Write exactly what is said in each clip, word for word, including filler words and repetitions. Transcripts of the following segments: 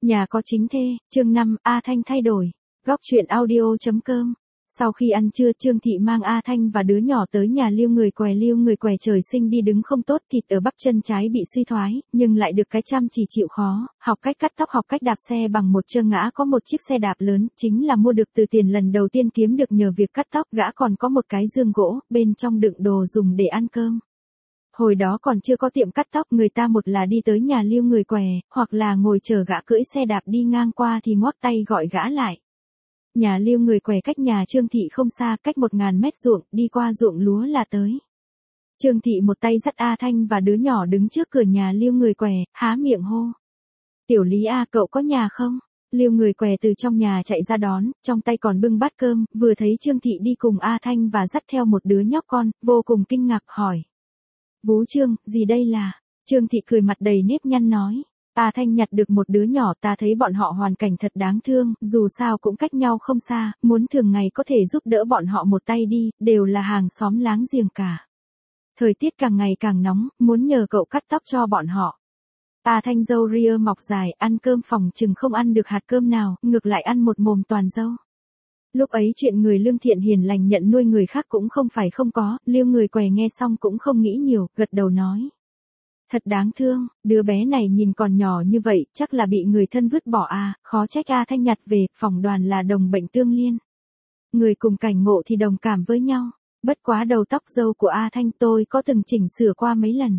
Nhà có chính thê, chương năm, A Thanh thay đổi. Góc truyện audio.com. Sau khi ăn trưa, Trương Thị mang A Thanh và đứa nhỏ tới nhà Liêu người què. Liêu người què trời sinh đi đứng không tốt, thịt ở bắp chân trái bị suy thoái, nhưng lại được cái chăm chỉ chịu khó, học cách cắt tóc, học cách đạp xe bằng một chân. Gã có một chiếc xe đạp lớn, chính là mua được từ tiền lần đầu tiên kiếm được nhờ việc cắt tóc. Gã còn có một cái giường gỗ, bên trong đựng đồ dùng để ăn cơm. Hồi đó còn chưa có tiệm cắt tóc, người ta một là đi tới nhà Liêu người què, hoặc là ngồi chờ gã cưỡi xe đạp đi ngang qua thì ngoắc tay gọi gã lại. Nhà Liêu người què cách nhà Trương Thị không xa, cách một ngàn mét ruộng, đi qua ruộng lúa là tới. Trương Thị một tay dắt A Thanh và đứa nhỏ đứng trước cửa nhà Liêu người què, há miệng hô. Tiểu Lý A, cậu có nhà không? Liêu người què từ trong nhà chạy ra đón, trong tay còn bưng bát cơm, vừa thấy Trương Thị đi cùng A Thanh và dắt theo một đứa nhóc con, vô cùng kinh ngạc hỏi. Vú Trương, gì đây là? Trương Thị cười mặt đầy nếp nhăn nói. A Thanh nhặt được một đứa nhỏ, ta thấy bọn họ hoàn cảnh thật đáng thương, dù sao cũng cách nhau không xa, muốn thường ngày có thể giúp đỡ bọn họ một tay đi, đều là hàng xóm láng giềng cả. Thời tiết càng ngày càng nóng, muốn nhờ cậu cắt tóc cho bọn họ. A Thanh râu ria mọc dài, ăn cơm phòng chừng không ăn được hạt cơm nào, ngược lại ăn một mồm toàn râu. Lúc ấy chuyện người lương thiện hiền lành nhận nuôi người khác cũng không phải không có, Liêu người què nghe xong cũng không nghĩ nhiều, gật đầu nói. Thật đáng thương, đứa bé này nhìn còn nhỏ như vậy, chắc là bị người thân vứt bỏ à, khó trách. A Thanh nhặt về, phỏng đoàn là đồng bệnh tương liên. Người cùng cảnh ngộ thì đồng cảm với nhau, bất quá đầu tóc râu của A Thanh tôi có từng chỉnh sửa qua mấy lần.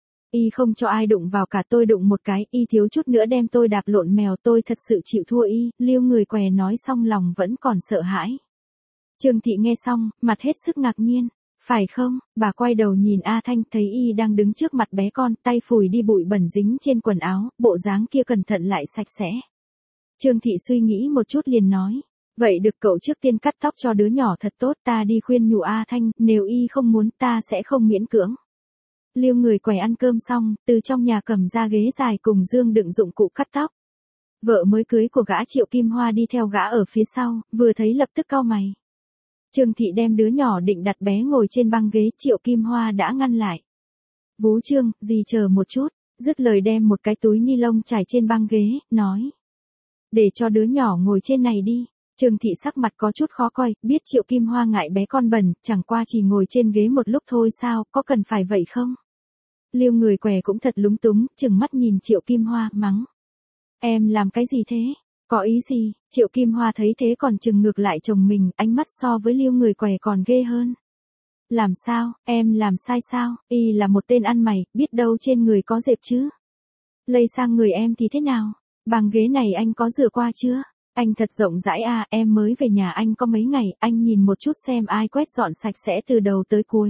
Y không cho ai đụng vào cả, tôi đụng một cái, y thiếu chút nữa đem tôi đạp lộn mèo, tôi thật sự chịu thua y. Liêu người què nói xong lòng vẫn còn sợ hãi. Trương Thị nghe xong, mặt hết sức ngạc nhiên. Phải không? Bà quay đầu nhìn A Thanh, thấy y đang đứng trước mặt bé con, tay phủi đi bụi bẩn dính trên quần áo, bộ dáng kia cẩn thận lại sạch sẽ. Trương Thị suy nghĩ một chút liền nói. Vậy được, cậu trước tiên cắt tóc cho đứa nhỏ thật tốt, ta đi khuyên nhủ A Thanh, nếu y không muốn ta sẽ không miễn cưỡng. Liêu người què ăn cơm xong, từ trong nhà cầm ra ghế dài cùng dương đựng dụng cụ cắt tóc. Vợ mới cưới của gã Triệu Kim Hoa đi theo gã ở phía sau, vừa thấy lập tức cau mày. Trương Thị đem đứa nhỏ định đặt bé ngồi trên băng ghế, Triệu Kim Hoa đã ngăn lại. Vú Trương, dì chờ một chút, dứt lời đem một cái túi ni lông trải trên băng ghế, nói. Để cho đứa nhỏ ngồi trên này đi. Trương Thị sắc mặt có chút khó coi, biết Triệu Kim Hoa ngại bé con bẩn, chẳng qua chỉ ngồi trên ghế một lúc thôi sao, có cần phải vậy không? Liêu người què cũng thật lúng túng, chừng mắt nhìn Triệu Kim Hoa, mắng. Em làm cái gì thế? Có ý gì? Triệu Kim Hoa thấy thế còn chừng ngược lại chồng mình, ánh mắt so với Liêu người què còn ghê hơn. Làm sao, em làm sai sao? Y là một tên ăn mày, biết đâu trên người có dẹp chứ? Lây sang người em thì thế nào? Bằng ghế này anh có rửa qua chưa? Anh thật rộng rãi à, em mới về nhà anh có mấy ngày, anh nhìn một chút xem ai quét dọn sạch sẽ từ đầu tới cuối.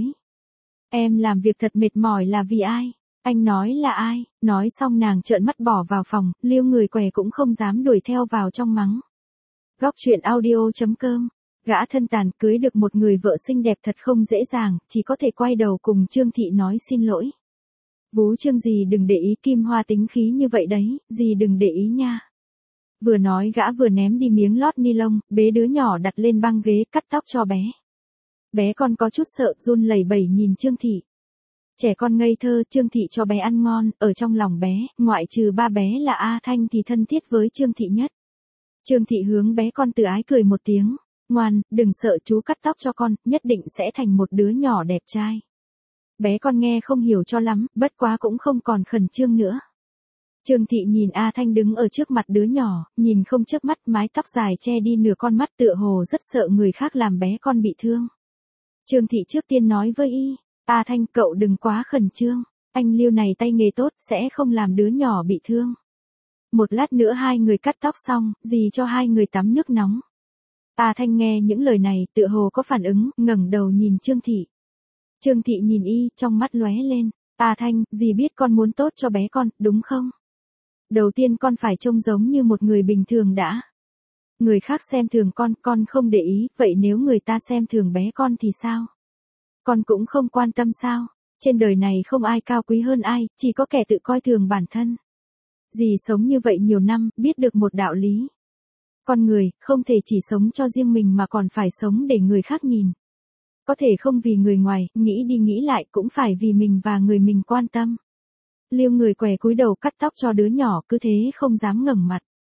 Em làm việc thật mệt mỏi là vì ai? Anh nói là ai? Nói xong nàng trợn mắt bỏ vào phòng, Liêu người què cũng không dám đuổi theo vào trong mắng. Góc truyện audio.com. Gã thân tàn cưới được một người vợ xinh đẹp thật không dễ dàng, chỉ có thể quay đầu cùng Trương Thị nói xin lỗi. Vú Trương, dì đừng để ý, Kim Hoa tính khí như vậy đấy, dì đừng để ý nha. Vừa nói gã vừa ném đi miếng lót ni lông, bế đứa nhỏ đặt lên băng ghế cắt tóc cho bé. Bé con có chút sợ, run lẩy bẩy nhìn Trương Thị. Trẻ con ngây thơ, Trương Thị cho bé ăn ngon, ở trong lòng bé, ngoại trừ ba bé là A Thanh thì thân thiết với Trương Thị nhất. Trương Thị hướng bé con từ ái cười một tiếng, ngoan, đừng sợ, chú cắt tóc cho con, nhất định sẽ thành một đứa nhỏ đẹp trai. Bé con nghe không hiểu cho lắm, bất quá cũng không còn khẩn trương nữa. Trương Thị nhìn A Thanh đứng ở trước mặt đứa nhỏ, nhìn không chớp mắt, mái tóc dài che đi nửa con mắt, tựa hồ rất sợ người khác làm bé con bị thương. Trương Thị trước tiên nói với y, A Thanh, cậu đừng quá khẩn trương, anh Liêu này tay nghề tốt, sẽ không làm đứa nhỏ bị thương. Một lát nữa hai người cắt tóc xong, dì cho hai người tắm nước nóng. A Thanh nghe những lời này, tựa hồ có phản ứng, ngẩng đầu nhìn Trương Thị. Trương Thị nhìn y, trong mắt lóe lên, A Thanh, dì biết con muốn tốt cho bé con, đúng không? Đầu tiên con phải trông giống như một người bình thường đã. Người khác xem thường con, con không để ý, vậy nếu người ta xem thường bé con thì sao? Con cũng không quan tâm sao? Trên đời này không ai cao quý hơn ai, chỉ có kẻ tự coi thường bản thân. Dì sống như vậy nhiều năm, biết được một đạo lý. Con người, không thể chỉ sống cho riêng mình mà còn phải sống để người khác nhìn. Có thể không vì người ngoài, nghĩ đi nghĩ lại cũng phải vì mình và người mình quan tâm. Liêu người què cúi đầu cắt tóc cho đứa nhỏ, cứ thế không dám ngẩng mặt.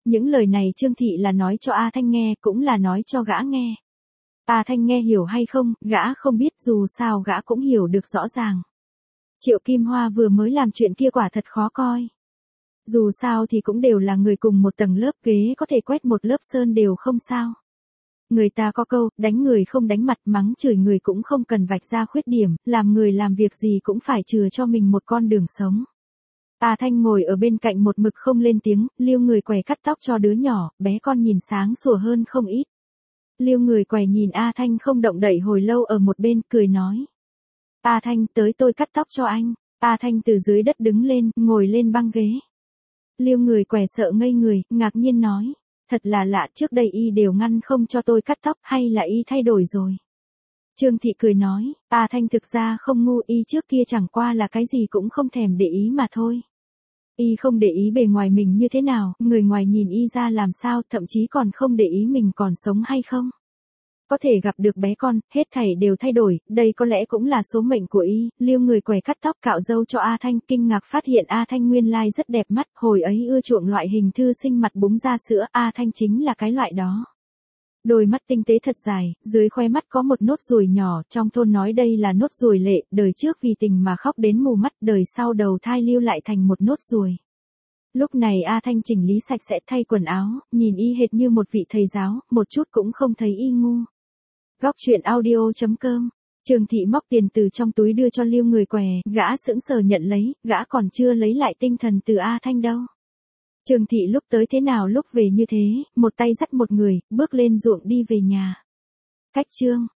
Những lời này Trương Thị là nói cho A Thanh nghe, cũng là nói cho gã nghe. A Thanh nghe hiểu hay không, gã không biết, dù sao gã cũng hiểu được rõ ràng. Triệu Kim Hoa vừa mới làm chuyện kia quả thật khó coi. Dù sao thì cũng đều là người cùng một tầng lớp, ghế có thể quét một lớp sơn đều không sao. Người ta có câu, đánh người không đánh mặt, mắng chửi người cũng không cần vạch ra khuyết điểm, làm người làm việc gì cũng phải chừa cho mình một con đường sống. A Thanh ngồi ở bên cạnh một mực không lên tiếng, Liêu Người Què cắt tóc cho đứa nhỏ, bé con nhìn sáng sủa hơn không ít. Liêu Người Què nhìn A Thanh không động đậy hồi lâu ở một bên, cười nói. A Thanh, tới tôi cắt tóc cho anh. A Thanh từ dưới đất đứng lên, ngồi lên băng ghế. Liêu Người Què sợ ngây người, ngạc nhiên nói. Thật là lạ, trước đây y đều ngăn không cho tôi cắt tóc, hay là y thay đổi rồi? Trương Thị cười nói, A Thanh thực ra không ngu, y trước kia chẳng qua là cái gì cũng không thèm để ý mà thôi. Y không để ý bề ngoài mình như thế nào, người ngoài nhìn y ra làm sao, thậm chí còn không để ý mình còn sống hay không. Có thể gặp được bé con, hết thảy đều thay đổi, đây có lẽ cũng là số mệnh của y. Liêu Người Què cắt tóc cạo râu cho A Thanh, kinh ngạc phát hiện A Thanh nguyên lai rất đẹp mắt, hồi ấy ưa chuộng loại hình thư sinh mặt búng ra sữa, A Thanh chính là cái loại đó. Đôi mắt tinh tế thật dài, dưới khóe mắt có một nốt ruồi nhỏ, trong thôn nói đây là nốt ruồi lệ, đời trước vì tình mà khóc đến mù mắt, đời sau đầu thai lưu lại thành một nốt ruồi. Lúc này A Thanh chỉnh lý sạch sẽ thay quần áo, nhìn y hệt như một vị thầy giáo, một chút cũng không thấy y ngu. Góc truyện audio chấm com. Trương Thị móc tiền từ trong túi đưa cho Liêu Người Què, gã sững sờ nhận lấy, gã còn chưa lấy lại tinh thần từ A Thanh đâu. Trương Thị lúc tới thế nào lúc về như thế, một tay dắt một người, bước lên ruộng đi về nhà. Cách chương